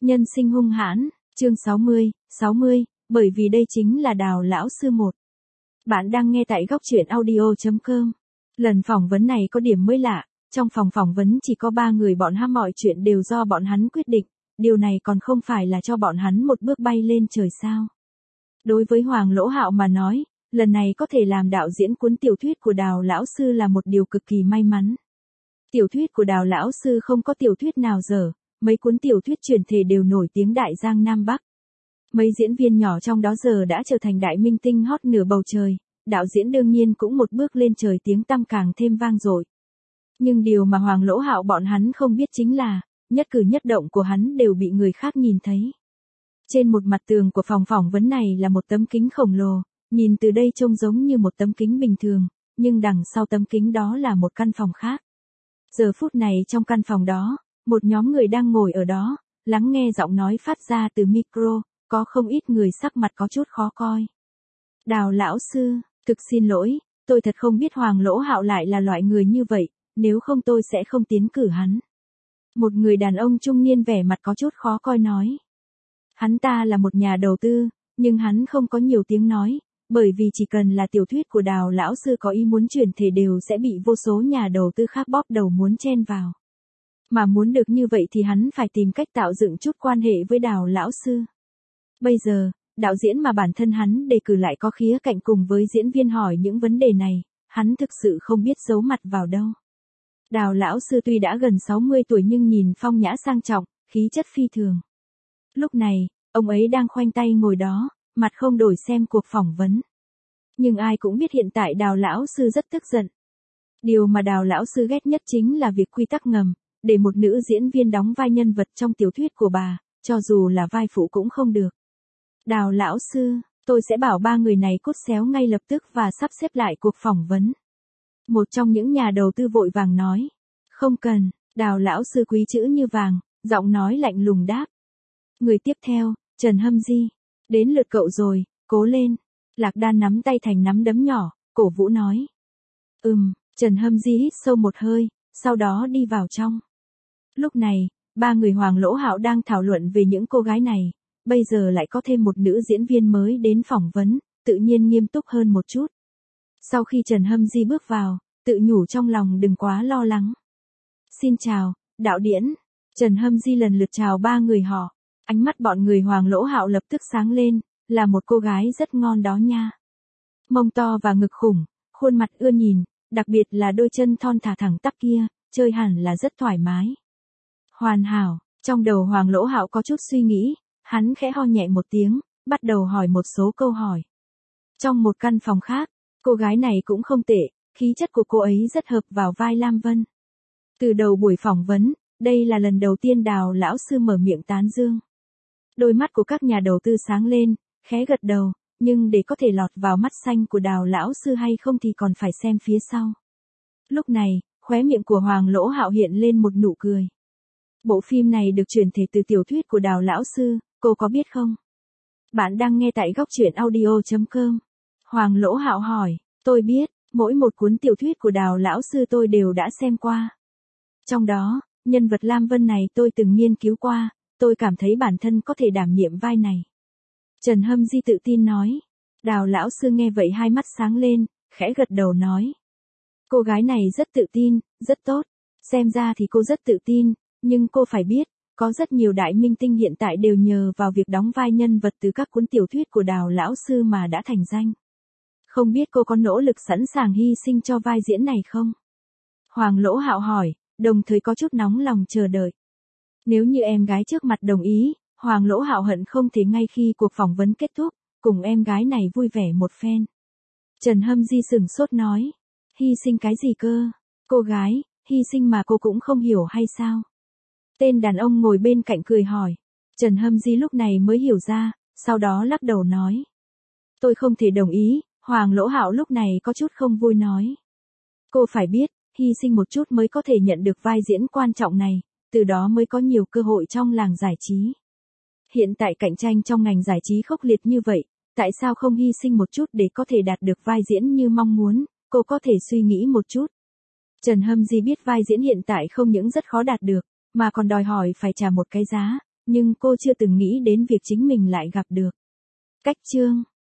Nhân sinh hung hãn, chương 60, bởi vì đây chính là Đào lão sư một. Bạn đang nghe tại góc truyện audio.com. Lần phỏng vấn này có điểm mới lạ, trong phòng phỏng vấn chỉ có 3 người, bọn hắn mọi chuyện đều do bọn hắn quyết định, điều này còn không phải là cho bọn hắn một bước bay lên trời sao. Đối với Hoàng Lỗ Hạo mà nói, lần này có thể làm đạo diễn cuốn tiểu thuyết của Đào lão sư là một điều cực kỳ may mắn. Tiểu thuyết của Đào lão sư không có tiểu thuyết nào dở, mấy cuốn tiểu thuyết truyền thể đều nổi tiếng Đại Giang Nam Bắc. Mấy diễn viên nhỏ trong đó giờ đã trở thành đại minh tinh hot nửa bầu trời, đạo diễn đương nhiên cũng một bước lên trời, tiếng tăm càng thêm vang dội. Nhưng điều mà Hoàng Lỗ Hạo bọn hắn không biết chính là, nhất cử nhất động của hắn đều bị người khác nhìn thấy. Trên một mặt tường của phòng phỏng vấn này là một tấm kính khổng lồ, nhìn từ đây trông giống như một tấm kính bình thường, nhưng đằng sau tấm kính đó là một căn phòng khác. Giờ phút này trong căn phòng đó, một nhóm người đang ngồi ở đó, lắng nghe giọng nói phát ra từ micro, có không ít người sắc mặt có chút khó coi. Đào lão sư, thực xin lỗi, tôi thật không biết Hoàng Lỗ Hạo lại là loại người như vậy, nếu không tôi sẽ không tiến cử hắn. Một người đàn ông trung niên vẻ mặt có chút khó coi nói. Hắn ta là một nhà đầu tư, nhưng hắn không có nhiều tiếng nói, bởi vì chỉ cần là tiểu thuyết của Đào lão sư có ý muốn chuyển thể đều sẽ bị vô số nhà đầu tư khác bóp đầu muốn chen vào. Mà muốn được như vậy thì hắn phải tìm cách tạo dựng chút quan hệ với Đào lão sư. Bây giờ, đạo diễn mà bản thân hắn đề cử lại có khía cạnh cùng với diễn viên hỏi những vấn đề này, hắn thực sự không biết giấu mặt vào đâu. Đào lão sư tuy đã gần 60 tuổi nhưng nhìn phong nhã sang trọng, khí chất phi thường. Lúc này, ông ấy đang khoanh tay ngồi đó, mặt không đổi xem cuộc phỏng vấn. Nhưng ai cũng biết hiện tại Đào lão sư rất tức giận. Điều mà Đào lão sư ghét nhất chính là việc quy tắc ngầm, để một nữ diễn viên đóng vai nhân vật trong tiểu thuyết của bà, cho dù là vai phụ cũng không được. Đào lão sư, tôi sẽ bảo 3 người này cút xéo ngay lập tức và sắp xếp lại cuộc phỏng vấn. Một trong những nhà đầu tư vội vàng nói. Không cần, Đào lão sư quý chữ như vàng, giọng nói lạnh lùng đáp. Người tiếp theo, Trần Hâm Di. Đến lượt cậu rồi, cố lên. Lạc Đan nắm tay thành nắm đấm nhỏ, cổ vũ nói. Trần Hâm Di hít sâu một hơi, sau đó đi vào trong. Lúc này, 3 người Hoàng Lỗ Hạo đang thảo luận về những cô gái này, bây giờ lại có thêm một nữ diễn viên mới đến phỏng vấn, tự nhiên nghiêm túc hơn một chút. Sau khi Trần Hâm Di bước vào, tự nhủ trong lòng đừng quá lo lắng. Xin chào, đạo diễn. Trần Hâm Di lần lượt chào 3 người họ, ánh mắt bọn người Hoàng Lỗ Hạo lập tức sáng lên, là một cô gái rất ngon đó nha. Mông to và ngực khủng, khuôn mặt ưa nhìn, đặc biệt là đôi chân thon thả thẳng tắp kia, chơi hẳn là rất thoải mái. Hoàn hảo, trong đầu Hoàng Lỗ Hạo có chút suy nghĩ, hắn khẽ ho nhẹ một tiếng, bắt đầu hỏi một số câu hỏi. Trong một căn phòng khác, cô gái này cũng không tệ, khí chất của cô ấy rất hợp vào vai Lam Vân. Từ đầu buổi phỏng vấn, đây là lần đầu tiên Đào lão sư mở miệng tán dương. Đôi mắt của các nhà đầu tư sáng lên, khẽ gật đầu, nhưng để có thể lọt vào mắt xanh của Đào lão sư hay không thì còn phải xem phía sau. Lúc này, khóe miệng của Hoàng Lỗ Hạo hiện lên một nụ cười. Bộ phim này được chuyển thể từ tiểu thuyết của Đào lão sư, cô có biết không? Bạn đang nghe tại góc truyện audio.com. Hoàng Lỗ Hạo hỏi, tôi biết, mỗi một cuốn tiểu thuyết của Đào lão sư tôi đều đã xem qua. Trong đó, nhân vật Lam Vân này tôi từng nghiên cứu qua, tôi cảm thấy bản thân có thể đảm nhiệm vai này. Trần Hâm Di tự tin nói. Đào lão sư nghe vậy hai mắt sáng lên, khẽ gật đầu nói. Cô gái này rất tự tin, rất tốt. Xem ra thì cô rất tự tin, nhưng cô phải biết, có rất nhiều đại minh tinh hiện tại đều nhờ vào việc đóng vai nhân vật từ các cuốn tiểu thuyết của Đào lão sư mà đã thành danh. Không biết cô có nỗ lực sẵn sàng hy sinh cho vai diễn này không? Hoàng Lỗ Hạo hỏi, đồng thời có chút nóng lòng chờ đợi. Nếu như em gái trước mặt đồng ý, Hoàng Lỗ Hạo hận không thể ngay khi cuộc phỏng vấn kết thúc, cùng em gái này vui vẻ một phen. Trần Hâm Di sửng sốt nói, hy sinh cái gì cơ? Cô gái, hy sinh mà cô cũng không hiểu hay sao? Tên đàn ông ngồi bên cạnh cười hỏi. Trần Hâm Di lúc này mới hiểu ra, sau đó lắc đầu nói. Tôi không thể đồng ý, Hoàng Lỗ Hạo lúc này có chút không vui nói. Cô phải biết, hy sinh một chút mới có thể nhận được vai diễn quan trọng này, từ đó mới có nhiều cơ hội trong làng giải trí. Hiện tại cạnh tranh trong ngành giải trí khốc liệt như vậy, tại sao không hy sinh một chút để có thể đạt được vai diễn như mong muốn, cô có thể suy nghĩ một chút. Trần Hâm Di biết vai diễn hiện tại không những rất khó đạt được, mà còn đòi hỏi phải trả một cái giá, nhưng cô chưa từng nghĩ đến việc chính mình lại gặp được. Cách chương